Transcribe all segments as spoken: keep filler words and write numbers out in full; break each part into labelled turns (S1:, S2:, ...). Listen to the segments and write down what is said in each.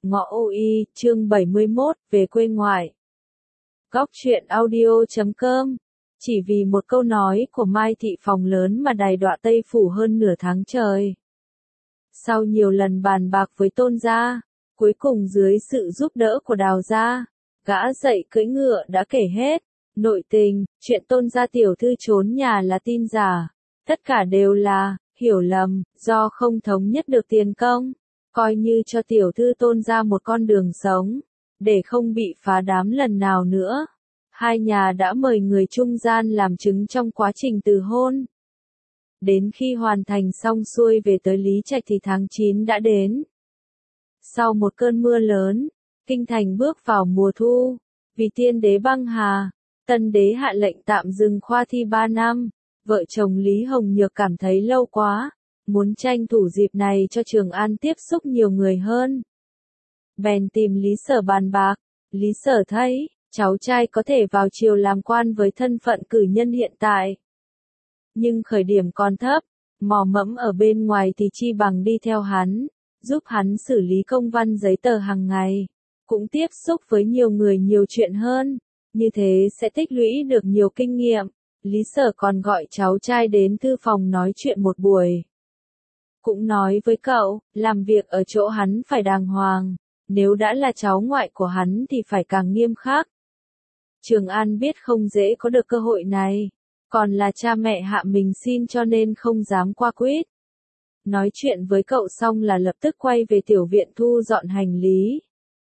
S1: Ngọ Ô Y, chương bảy mươi mốt, về quê ngoại. Góc truyện audio chấm com. Chỉ vì một câu nói của Mai Thị Phòng lớn mà đày đọa Tây Phủ hơn nửa tháng trời. Sau nhiều lần bàn bạc với Tôn gia, cuối cùng dưới sự giúp đỡ của Đào gia, gã dậy cưỡi ngựa đã kể hết. Nội tình, chuyện Tôn gia tiểu thư trốn nhà là tin giả. Tất cả đều là hiểu lầm, do không thống nhất được tiền công. Coi như cho tiểu thư Tôn ra một con đường sống, để không bị phá đám lần nào nữa. Hai nhà đã mời người trung gian làm chứng trong quá trình từ hôn. Đến khi hoàn thành xong xuôi về tới Lý Trạch thì tháng chín đã đến. Sau một cơn mưa lớn, kinh thành bước vào mùa thu. Vì tiên đế băng hà, tân đế hạ lệnh tạm dừng khoa thi ba năm. Vợ chồng Lý Hồng Nhược cảm thấy lâu quá, muốn tranh thủ dịp này cho Trường An tiếp xúc nhiều người hơn. Bèn tìm Lý Sở bàn bạc. Lý Sở thấy, cháu trai có thể vào triều làm quan với thân phận cử nhân hiện tại. Nhưng khởi điểm còn thấp, mò mẫm ở bên ngoài thì chi bằng đi theo hắn, giúp hắn xử lý công văn giấy tờ hàng ngày, cũng tiếp xúc với nhiều người nhiều chuyện hơn, như thế sẽ tích lũy được nhiều kinh nghiệm. Lý Sở còn gọi cháu trai đến thư phòng nói chuyện một buổi. Cũng nói với cậu, làm việc ở chỗ hắn phải đàng hoàng, nếu đã là cháu ngoại của hắn thì phải càng nghiêm khắc. Trường An biết không dễ có được cơ hội này, còn là cha mẹ hạ mình xin cho nên không dám qua quyết. Nói chuyện với cậu xong là lập tức quay về tiểu viện thu dọn hành lý.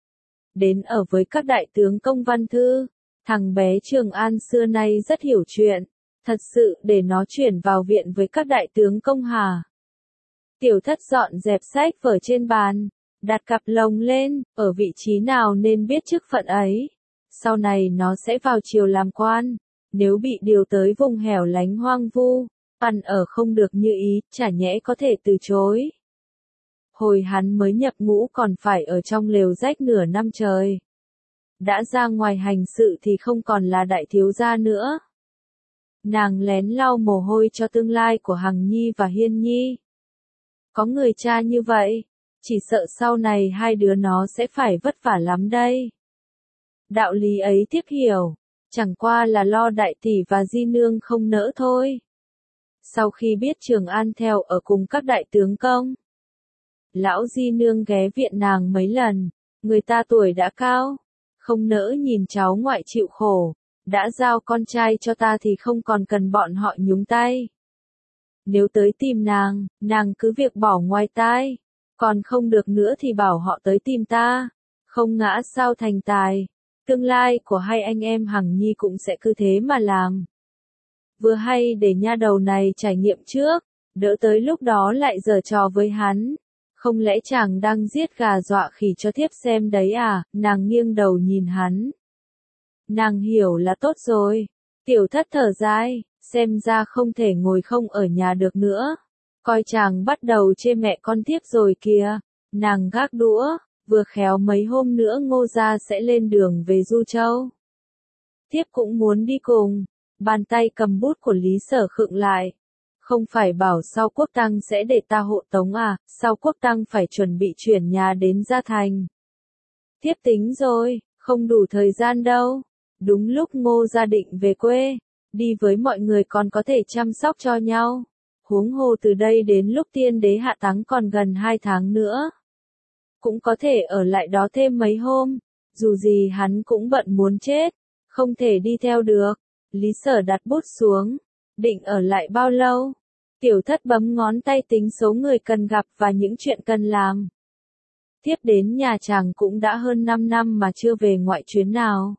S1: Đến ở với các đại tướng công văn thư, thằng bé Trường An xưa nay rất hiểu chuyện, thật sự để nó chuyển vào viện với các đại tướng công hà. Tiểu thất dọn dẹp sách vở trên bàn, đặt cặp lồng lên, ở vị trí nào nên biết chức phận ấy. Sau này nó sẽ vào triều làm quan, nếu bị điều tới vùng hẻo lánh hoang vu, ăn ở không được như ý, chả nhẽ có thể từ chối. Hồi hắn mới nhập ngũ còn phải ở trong lều rách nửa năm trời. Đã ra ngoài hành sự thì không còn là đại thiếu gia nữa. Nàng lén lau mồ hôi cho tương lai của Hằng Nhi và Hiên Nhi. Có người cha như vậy, chỉ sợ sau này hai đứa nó sẽ phải vất vả lắm đây. Đạo lý ấy tiếp hiểu, chẳng qua là lo đại tỷ và di nương không nỡ thôi. Sau khi biết Trường An theo ở cùng các đại tướng công, lão di nương ghé viện nàng mấy lần, người ta tuổi đã cao, không nỡ nhìn cháu ngoại chịu khổ, đã giao con trai cho ta thì không còn cần bọn họ nhúng tay. Nếu tới tìm nàng, nàng cứ việc bỏ ngoài tai, còn không được nữa thì bảo họ tới tìm ta, không ngã sao thành tài. Tương lai của hai anh em Hằng Nhi cũng sẽ cứ thế mà làm. Vừa hay để nha đầu này trải nghiệm trước, đỡ tới lúc đó lại giở trò với hắn. Không lẽ chàng đang giết gà dọa khỉ cho thiếp xem đấy à? Nàng nghiêng đầu nhìn hắn. Nàng hiểu là tốt rồi. Tiểu thất thở dài, xem ra không thể ngồi không ở nhà được nữa. Coi chàng bắt đầu chê mẹ con thiếp rồi kìa. Nàng gác đũa, vừa khéo mấy hôm nữa Ngô gia sẽ lên đường về Du Châu. Thiếp cũng muốn đi cùng. Bàn tay cầm bút của Lý Sở khựng lại. Không phải bảo sau quốc tang sẽ để ta hộ tống à, sau quốc tang phải chuẩn bị chuyển nhà đến Gia Thành. Thiếp tính rồi, không đủ thời gian đâu. Đúng lúc Ngô gia định về quê, đi với mọi người còn có thể chăm sóc cho nhau. Huống hồ từ đây đến lúc tiên đế hạ táng còn gần hai tháng nữa. Cũng có thể ở lại đó thêm mấy hôm, dù gì hắn cũng bận muốn chết, không thể đi theo được. Lý Sở đặt bút xuống, định ở lại bao lâu? Tiểu thất bấm ngón tay tính số người cần gặp và những chuyện cần làm. Tiếp đến nhà chàng cũng đã hơn năm năm mà chưa về ngoại chuyến nào.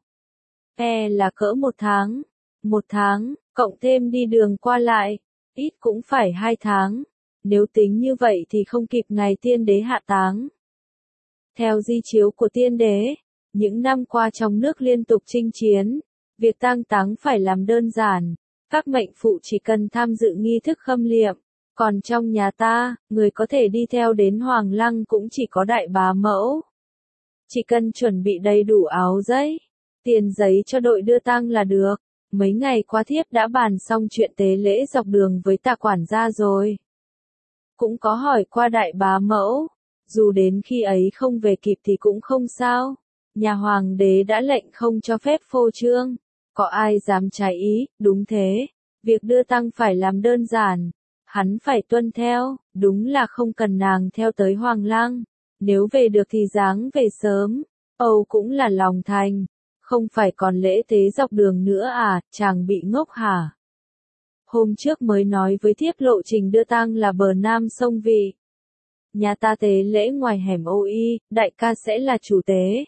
S1: E là cỡ một tháng. Một tháng, cộng thêm đi đường qua lại, ít cũng phải hai tháng. Nếu tính như vậy thì không kịp ngày tiên đế hạ táng. Theo di chiếu của tiên đế, những năm qua trong nước liên tục chinh chiến, việc tang táng phải làm đơn giản, các mệnh phụ chỉ cần tham dự nghi thức khâm liệm, còn trong nhà ta, người có thể đi theo đến Hoàng Lăng cũng chỉ có đại bá mẫu. Chỉ cần chuẩn bị đầy đủ áo giấy, tiền giấy cho đội đưa tang là được. Mấy ngày qua thiếp đã bàn xong chuyện tế lễ dọc đường với Tạ quản gia rồi. Cũng có hỏi qua đại bá mẫu, dù đến khi ấy không về kịp thì cũng không sao. Nhà hoàng đế đã lệnh không cho phép phô trương, có ai dám trái ý, đúng thế, việc đưa tang phải làm đơn giản, hắn phải tuân theo, đúng là không cần nàng theo tới Hoàng Lăng, nếu về được thì dáng về sớm, Âu cũng là lòng thành, không phải còn lễ tế dọc đường nữa à, chàng bị ngốc hả? Hôm trước mới nói với thiếp lộ trình đưa tang là bờ nam sông Vị. Nhà ta tế lễ ngoài hẻm Âu Y, đại ca sẽ là chủ tế.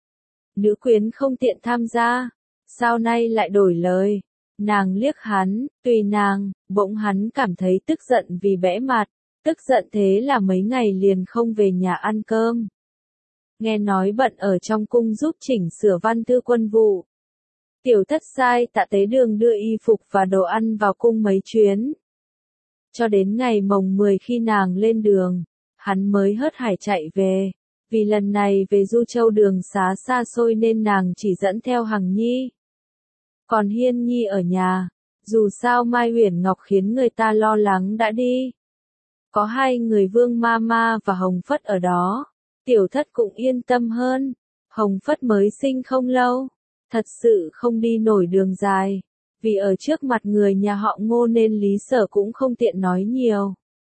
S1: Nữ quyến không tiện tham gia, sao nay lại đổi lời? Nàng liếc hắn, tùy nàng, bỗng hắn cảm thấy tức giận vì bẽ mặt, tức giận thế là mấy ngày liền không về nhà ăn cơm. Nghe nói bận ở trong cung giúp chỉnh sửa văn thư quân vụ. Tiểu thất sai Tạ Tế Đường đưa y phục và đồ ăn vào cung mấy chuyến. Cho đến ngày mồng mười khi nàng lên đường, hắn mới hớt hải chạy về. Vì lần này về Du Châu đường xá xa xôi nên nàng chỉ dẫn theo Hằng Nhi. Còn Hiên Nhi ở nhà, dù sao Mai Uyển Ngọc khiến người ta lo lắng đã đi. Có hai người Vương Ma Ma và Hồng Phất ở đó, tiểu thất cũng yên tâm hơn. Hồng Phất mới sinh không lâu, thật sự không đi nổi đường dài, vì ở trước mặt người nhà họ Ngô nên Lý Sở cũng không tiện nói nhiều.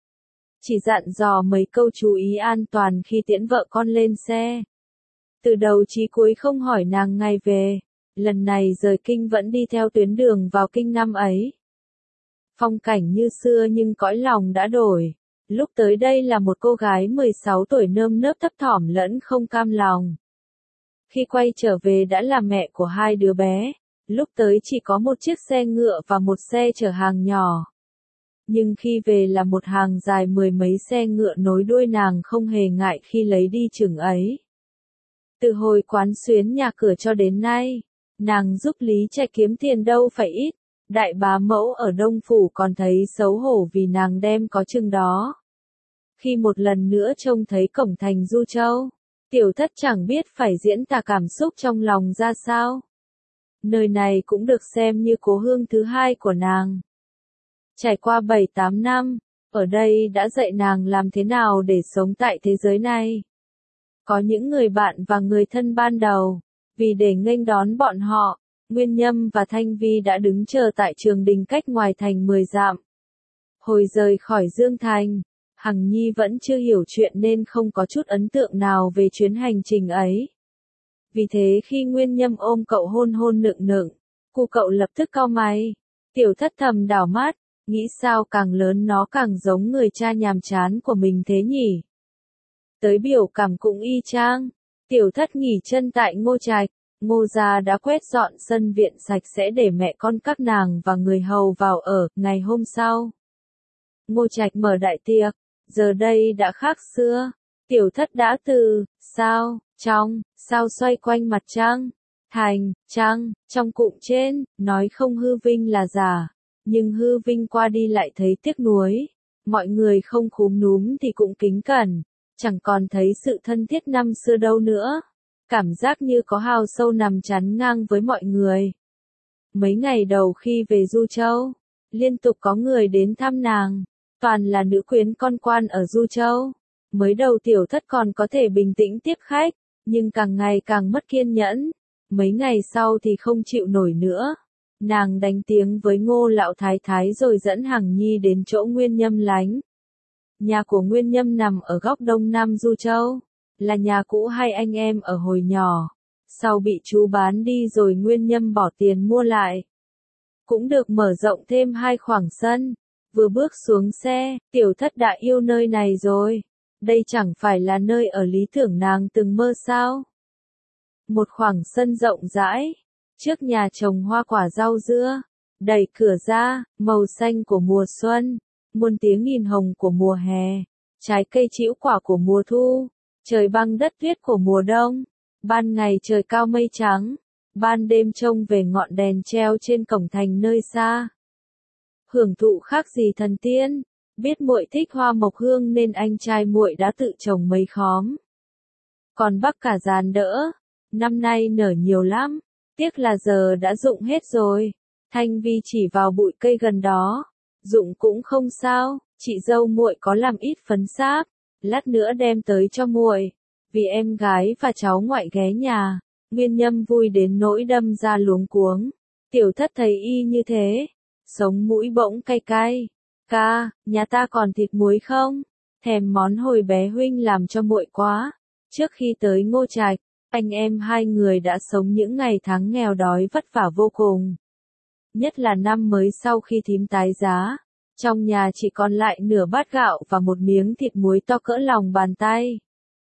S1: Chỉ dặn dò mấy câu chú ý an toàn khi tiễn vợ con lên xe. Từ đầu chí cuối không hỏi nàng ngày về, lần này rời kinh vẫn đi theo tuyến đường vào kinh năm ấy. Phong cảnh như xưa nhưng cõi lòng đã đổi, lúc tới đây là một cô gái mười sáu tuổi nơm nớp thấp thỏm lẫn không cam lòng. Khi quay trở về đã là mẹ của hai đứa bé, lúc tới chỉ có một chiếc xe ngựa và một xe chở hàng nhỏ. Nhưng khi về là một hàng dài mười mấy xe ngựa nối đuôi nàng không hề ngại khi lấy đi chừng ấy. Từ hồi quán xuyến nhà cửa cho đến nay, nàng giúp Lý Trạch kiếm tiền đâu phải ít, đại bá mẫu ở Đông Phủ còn thấy xấu hổ vì nàng đem có chừng đó. Khi một lần nữa trông thấy cổng thành Du Châu, tiểu thất chẳng biết phải diễn tả cảm xúc trong lòng ra sao. Nơi này cũng được xem như cố hương thứ hai của nàng. Trải qua bảy tám năm, ở đây đã dạy nàng làm thế nào để sống tại thế giới này. Có những người bạn và người thân ban đầu, vì để nghênh đón bọn họ, Nguyên Nhâm và Thanh Vi đã đứng chờ tại trường đình cách ngoài thành mười dặm. Hồi rời khỏi Dương Thành, Hằng Nhi vẫn chưa hiểu chuyện nên không có chút ấn tượng nào về chuyến hành trình ấy. Vì thế khi Nguyên Nhâm ôm cậu hôn hôn nựng nựng, cu cậu lập tức cau mày. Tiểu thất thầm đảo mắt, nghĩ sao càng lớn nó càng giống người cha nhàm chán của mình thế nhỉ. Tới biểu cảm cũng y chang, tiểu thất nghỉ chân tại Ngô Trạch, Ngô gia đã quét dọn sân viện sạch sẽ để mẹ con các nàng và người hầu vào ở. Ngày hôm sau, Ngô Trạch mở đại tiệc, giờ đây đã khác xưa, tiểu thất đã từ, sao, trong, sao xoay quanh mặt trăng, thành, trăng, trong cụm trên, nói không hư vinh là giả, nhưng hư vinh qua đi lại thấy tiếc nuối, mọi người không khúm núm thì cũng kính cẩn, chẳng còn thấy sự thân thiết năm xưa đâu nữa, cảm giác như có hào sâu nằm chắn ngang với mọi người. Mấy ngày đầu khi về Du Châu, liên tục có người đến thăm nàng, toàn là nữ quyến con quan ở Du Châu. Mới đầu tiểu thất còn có thể bình tĩnh tiếp khách, nhưng càng ngày càng mất kiên nhẫn, mấy ngày sau thì không chịu nổi nữa. Nàng đánh tiếng với Ngô lão thái thái rồi dẫn Hằng Nhi đến chỗ Nguyên Nhâm lánh. Nhà của Nguyên Nhâm nằm ở góc đông nam Du Châu, là nhà cũ hai anh em ở hồi nhỏ, sau bị chú bán đi rồi Nguyên Nhâm bỏ tiền mua lại. Cũng được mở rộng thêm hai khoảng sân, vừa bước xuống xe, tiểu thất đã yêu nơi này rồi. Đây chẳng phải là nơi ở lý tưởng nàng từng mơ sao? Một khoảng sân rộng rãi, trước nhà trồng hoa quả rau dưa, đẩy cửa ra, màu xanh của mùa xuân, muôn tiếng nghìn hồng của mùa hè, trái cây trĩu quả của mùa thu, trời băng đất tuyết của mùa đông, ban ngày trời cao mây trắng, ban đêm trông về ngọn đèn treo trên cổng thành nơi xa. Hưởng thụ khác gì thần tiên. Biết muội thích hoa mộc hương nên anh trai muội đã tự trồng mấy khóm. Còn bắp cà giàn đỡ, năm nay nở nhiều lắm, tiếc là giờ đã rụng hết rồi. Thanh Vi chỉ vào bụi cây gần đó, rụng cũng không sao, chị dâu muội có làm ít phấn sáp, lát nữa đem tới cho muội, vì em gái và cháu ngoại ghé nhà. Nguyên Nhâm vui đến nỗi đâm ra luống cuống. Tiểu Thất thấy y như thế, sống mũi bỗng cay cay. Ca, nhà ta còn thịt muối không? Thèm món hồi bé huynh làm cho muội quá. Trước khi tới Ngô Trạch, anh em hai người đã sống những ngày tháng nghèo đói vất vả vô cùng. Nhất là năm mới sau khi thím tái giá, trong nhà chỉ còn lại nửa bát gạo và một miếng thịt muối to cỡ lòng bàn tay.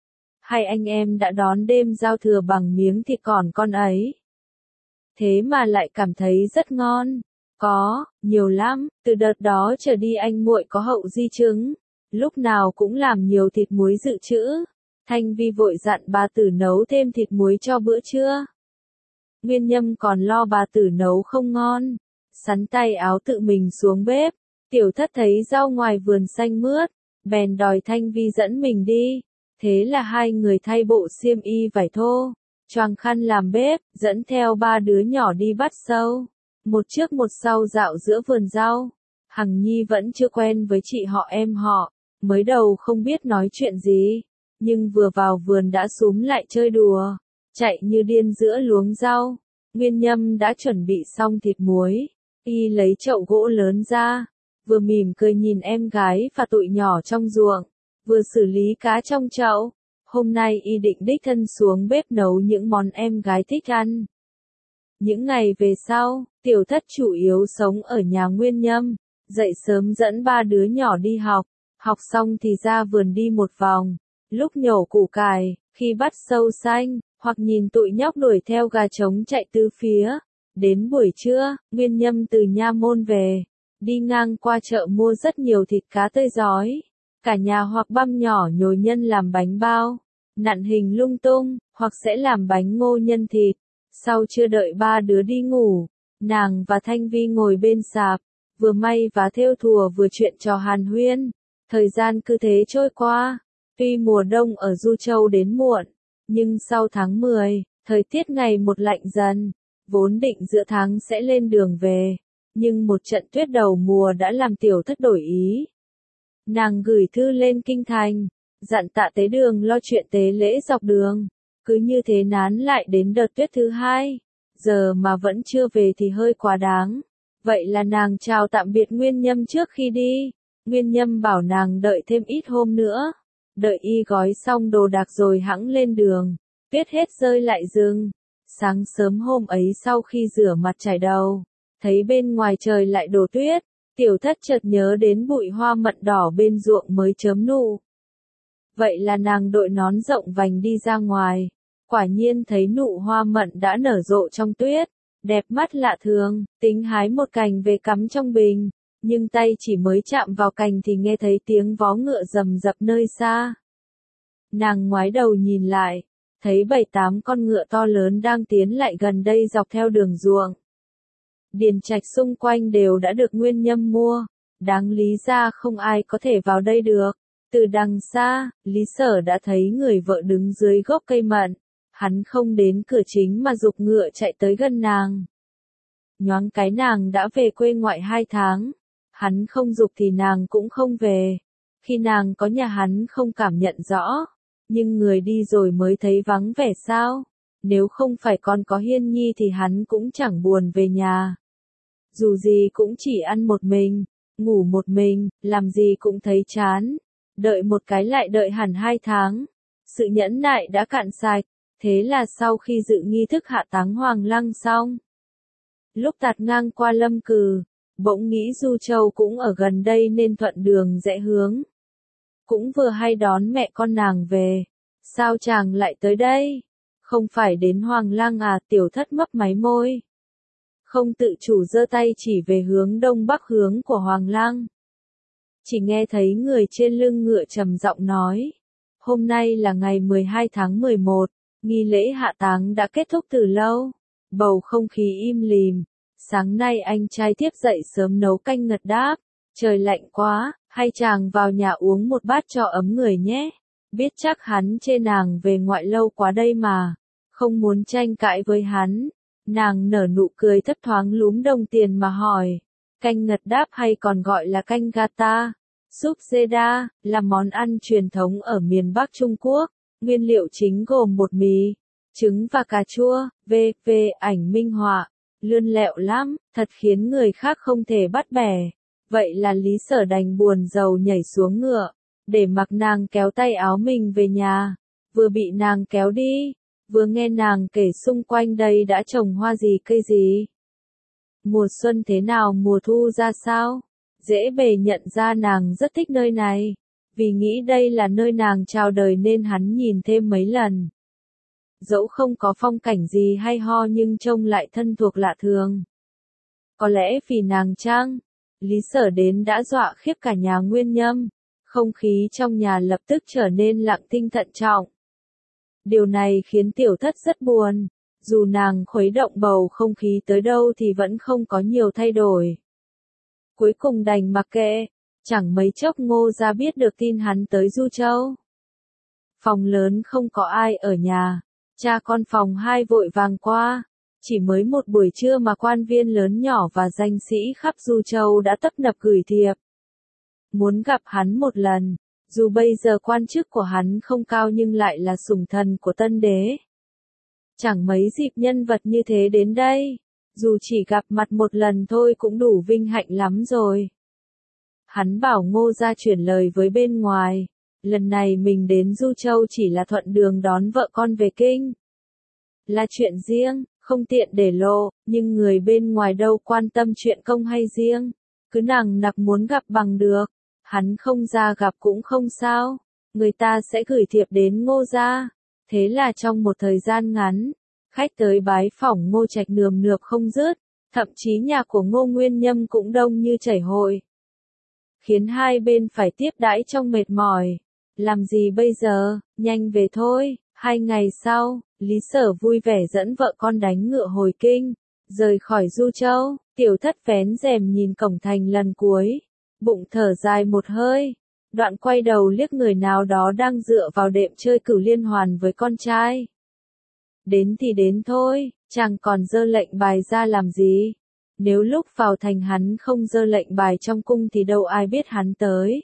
S1: Hai anh em đã đón đêm giao thừa bằng miếng thịt còn con ấy. Thế mà lại cảm thấy rất ngon. Có, nhiều lắm, từ đợt đó trở đi anh muội có hậu di chứng, lúc nào cũng làm nhiều thịt muối dự trữ. Thanh Vi vội dặn bà tử nấu thêm thịt muối cho bữa trưa. Nguyên Nhâm còn lo bà tử nấu không ngon, sắn tay áo tự mình xuống bếp. Tiểu Thất thấy rau ngoài vườn xanh mướt, bèn đòi Thanh Vi dẫn mình đi. Thế là hai người thay bộ xiêm y vải thô, choàng khăn làm bếp, dẫn theo ba đứa nhỏ đi bắt sâu. Một trước một sau dạo giữa vườn rau. Hằng Nhi vẫn chưa quen với chị họ em họ, mới đầu không biết nói chuyện gì, nhưng vừa vào vườn đã xúm lại chơi đùa, chạy như điên giữa luống rau. Nguyên Nhâm đã chuẩn bị xong thịt muối, y lấy chậu gỗ lớn ra, vừa mỉm cười nhìn em gái và tụi nhỏ trong ruộng, vừa xử lý cá trong chậu. Hôm nay y định đích thân xuống bếp nấu những món em gái thích ăn. Những ngày về sau, Tiểu Thất chủ yếu sống ở nhà Nguyên Nhâm, dậy sớm dẫn ba đứa nhỏ đi học, học xong thì ra vườn đi một vòng, lúc nhổ củ cải, khi bắt sâu xanh, hoặc nhìn tụi nhóc đuổi theo gà trống chạy tứ phía. Đến buổi trưa, Nguyên Nhâm từ nha môn về, đi ngang qua chợ mua rất nhiều thịt cá tươi rói, cả nhà hoặc băm nhỏ nhồi nhân làm bánh bao, nặn hình lung tung, hoặc sẽ làm bánh ngô nhân thịt. Sau chưa đợi ba đứa đi ngủ, nàng và Thanh Vi ngồi bên sạp, vừa may và thêu thùa vừa chuyện trò hàn huyên. Thời gian cứ thế trôi qua, tuy mùa đông ở Du Châu đến muộn, nhưng sau tháng mười, thời tiết ngày một lạnh dần, vốn định giữa tháng sẽ lên đường về, nhưng một trận tuyết đầu mùa đã làm Tiểu Thất đổi ý. Nàng gửi thư lên kinh thành, dặn Tạ Tế Đường lo chuyện tế lễ dọc đường. Cứ như thế nán lại đến đợt tuyết thứ hai, giờ mà vẫn chưa về thì hơi quá đáng. Vậy là nàng chào tạm biệt Nguyên Nhâm trước khi đi. Nguyên Nhâm bảo nàng đợi thêm ít hôm nữa, đợi y gói xong đồ đạc rồi hẵng lên đường. Tuyết hết rơi lại rừng. Sáng sớm hôm ấy sau khi rửa mặt chải đầu, thấy bên ngoài trời lại đổ tuyết, Tiểu Thất chợt nhớ đến bụi hoa mận đỏ bên ruộng mới chớm nụ. Vậy là nàng đội nón rộng vành đi ra ngoài, quả nhiên thấy nụ hoa mận đã nở rộ trong tuyết, đẹp mắt lạ thường, tính hái một cành về cắm trong bình, nhưng tay chỉ mới chạm vào cành thì nghe thấy tiếng vó ngựa rầm rập nơi xa. Nàng ngoái đầu nhìn lại, thấy bảy tám con ngựa to lớn đang tiến lại gần đây dọc theo đường ruộng. Điền trạch xung quanh đều đã được Nguyên Nhâm mua, đáng lý ra không ai có thể vào đây được. Từ đằng xa, Lý Sở đã thấy người vợ đứng dưới gốc cây mận, hắn không đến cửa chính mà giục ngựa chạy tới gần nàng. Nhoáng cái nàng đã về quê ngoại hai tháng, hắn không giục thì nàng cũng không về. Khi nàng có nhà hắn không cảm nhận rõ, nhưng người đi rồi mới thấy vắng vẻ sao. Nếu không phải còn có Hiên Nhi thì hắn cũng chẳng buồn về nhà. Dù gì cũng chỉ ăn một mình, ngủ một mình, làm gì cũng thấy chán. Đợi một cái lại đợi hẳn hai tháng. Sự nhẫn nại đã cạn sạch, thế là sau khi dự nghi thức hạ táng Hoàng Lăng xong, lúc tạt ngang qua Lâm Cừ, bỗng nghĩ Du Châu cũng ở gần đây nên thuận đường rẽ hướng. Cũng vừa hay đón mẹ con nàng về, sao chàng lại tới đây? Không phải đến Hoàng Lăng à? Tiểu Thất mấp máy môi, không tự chủ giơ tay chỉ về hướng đông bắc hướng của Hoàng Lăng. Chỉ nghe thấy người trên lưng ngựa trầm giọng nói, hôm nay là ngày mười hai tháng mười một, nghi lễ hạ táng đã kết thúc từ lâu, bầu không khí im lìm. Sáng nay anh trai tiếp dậy sớm nấu canh ngật đáp, trời lạnh quá, hay chàng vào nhà uống một bát cho ấm người nhé. Biết chắc hắn chê nàng về ngoại lâu quá đây mà, không muốn tranh cãi với hắn. Nàng nở nụ cười thấp thoáng lúm đồng tiền mà hỏi, canh ngật đáp hay còn gọi là canh gata, Súp dê đa là món ăn truyền thống ở miền Bắc Trung Quốc, nguyên liệu chính gồm bột mì, trứng và cà chua. vê vê Ảnh minh họa, lươn lẹo lắm, thật khiến người khác không thể bắt bẻ. Vậy là Lý Sở đành buồn rầu nhảy xuống ngựa, để mặc nàng kéo tay áo mình về nhà. Vừa bị nàng kéo đi, vừa nghe nàng kể xung quanh đây đã trồng hoa gì cây gì. Mùa xuân thế nào mùa thu ra sao. Dễ bề nhận ra nàng rất thích nơi này, vì nghĩ đây là nơi nàng chào đời nên hắn nhìn thêm mấy lần. Dẫu không có phong cảnh gì hay ho nhưng trông lại thân thuộc lạ thường. Có lẽ vì nàng chăng? Lý Sở đến đã dọa khiếp cả nhà Nguyên Nhâm, không khí trong nhà lập tức trở nên lặng thinh thận trọng. Điều này khiến tiểu thất rất buồn, dù nàng khuấy động bầu không khí tới đâu thì vẫn không có nhiều thay đổi. Cuối cùng đành mặc kệ, chẳng mấy chốc Ngô Gia biết được tin hắn tới Du Châu. Phòng lớn không có ai ở nhà, cha con phòng hai vội vàng qua, chỉ mới một buổi trưa mà quan viên lớn nhỏ và danh sĩ khắp Du Châu đã tấp nập gửi thiệp. Muốn gặp hắn một lần, dù bây giờ quan chức của hắn không cao nhưng lại là sủng thần của tân đế. Chẳng mấy dịp nhân vật như thế đến đây. Dù chỉ gặp mặt một lần thôi cũng đủ vinh hạnh lắm rồi. Hắn bảo Ngô Gia chuyển lời với bên ngoài, lần này mình đến Du Châu chỉ là thuận đường đón vợ con về kinh. Là chuyện riêng, không tiện để lộ, nhưng người bên ngoài đâu quan tâm chuyện công hay riêng, cứ nằng nặc muốn gặp bằng được, hắn không ra gặp cũng không sao, người ta sẽ gửi thiệp đến Ngô Gia. Thế là trong một thời gian ngắn, khách tới bái phỏng Ngô Trạch nườm nượp không dứt, thậm chí nhà của Ngô Nguyên Nhâm cũng đông như chảy hội. Khiến hai bên phải tiếp đãi trong mệt mỏi. Làm gì bây giờ, nhanh về thôi. Hai ngày sau, Lý Sở vui vẻ dẫn vợ con đánh ngựa hồi kinh, rời khỏi Du Châu. Tiểu thất vén rèm nhìn cổng thành lần cuối, bụng thở dài một hơi. Đoạn quay đầu liếc người nào đó đang dựa vào đệm chơi cửu liên hoàn với con trai. Đến thì đến thôi, chàng còn dơ lệnh bài ra làm gì? Nếu lúc vào thành hắn không dơ lệnh bài trong cung thì đâu ai biết hắn tới.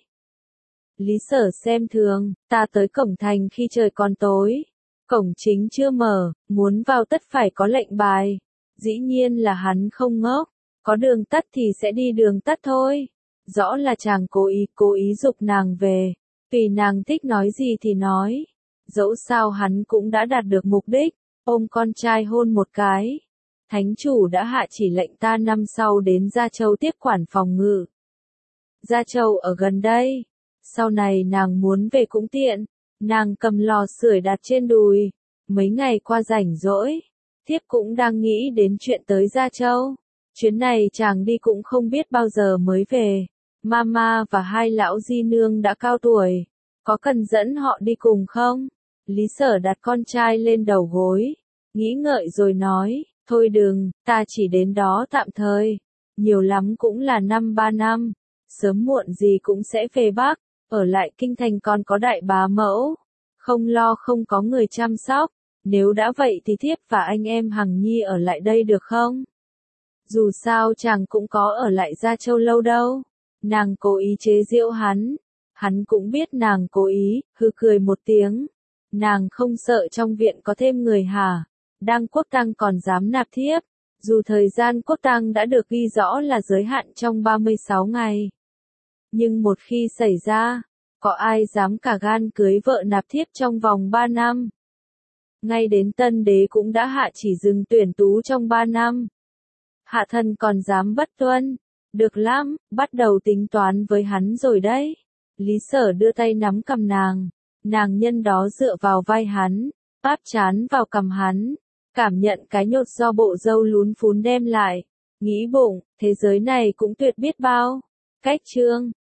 S1: Lý Sở xem thường, ta tới cổng thành khi trời còn tối. Cổng chính chưa mở, muốn vào tất phải có lệnh bài. Dĩ nhiên là hắn không ngốc, có đường tắt thì sẽ đi đường tắt thôi. Rõ là chàng cố ý, cố ý giục nàng về, vì nàng thích nói gì thì nói. Dẫu sao hắn cũng đã đạt được mục đích, ôm con trai hôn một cái. Thánh chủ đã hạ chỉ lệnh ta năm sau đến Gia Châu tiếp quản phòng ngự. Gia Châu ở gần đây, sau này nàng muốn về cũng tiện, nàng cầm lò sưởi đặt trên đùi. Mấy ngày qua rảnh rỗi, thiếp cũng đang nghĩ đến chuyện tới Gia Châu. Chuyến này chàng đi cũng không biết bao giờ mới về. Mama và hai lão di nương đã cao tuổi, có cần dẫn họ đi cùng không? Lý Sở đặt con trai lên đầu gối, nghĩ ngợi rồi nói, thôi đừng, ta chỉ đến đó tạm thời, nhiều lắm cũng là năm ba năm, sớm muộn gì cũng sẽ về Bắc, ở lại kinh thành còn có đại bá mẫu, không lo không có người chăm sóc, nếu đã vậy thì thiếp và anh em Hằng Nhi ở lại đây được không? Dù sao chàng cũng có ở lại Gia Châu lâu đâu. Nàng cố ý chế giễu hắn, hắn cũng biết nàng cố ý, hừ cười một tiếng. Nàng không sợ trong viện có thêm người hả? Đang quốc tang còn dám nạp thiếp, dù thời gian quốc tang đã được ghi rõ là giới hạn trong ba mươi sáu ngày. Nhưng một khi xảy ra, có ai dám cả gan cưới vợ nạp thiếp trong vòng ba năm? Ngay đến tân đế cũng đã hạ chỉ dừng tuyển tú trong ba năm. Hạ thần còn dám bất tuân. Được lắm, bắt đầu tính toán với hắn rồi đấy. Lý Sở đưa tay nắm cầm nàng, nàng nhân đó dựa vào vai hắn, áp trán vào cằm hắn, cảm nhận cái nhột do bộ râu lún phún đem lại, nghĩ bụng, thế giới này cũng tuyệt biết bao. Cách chương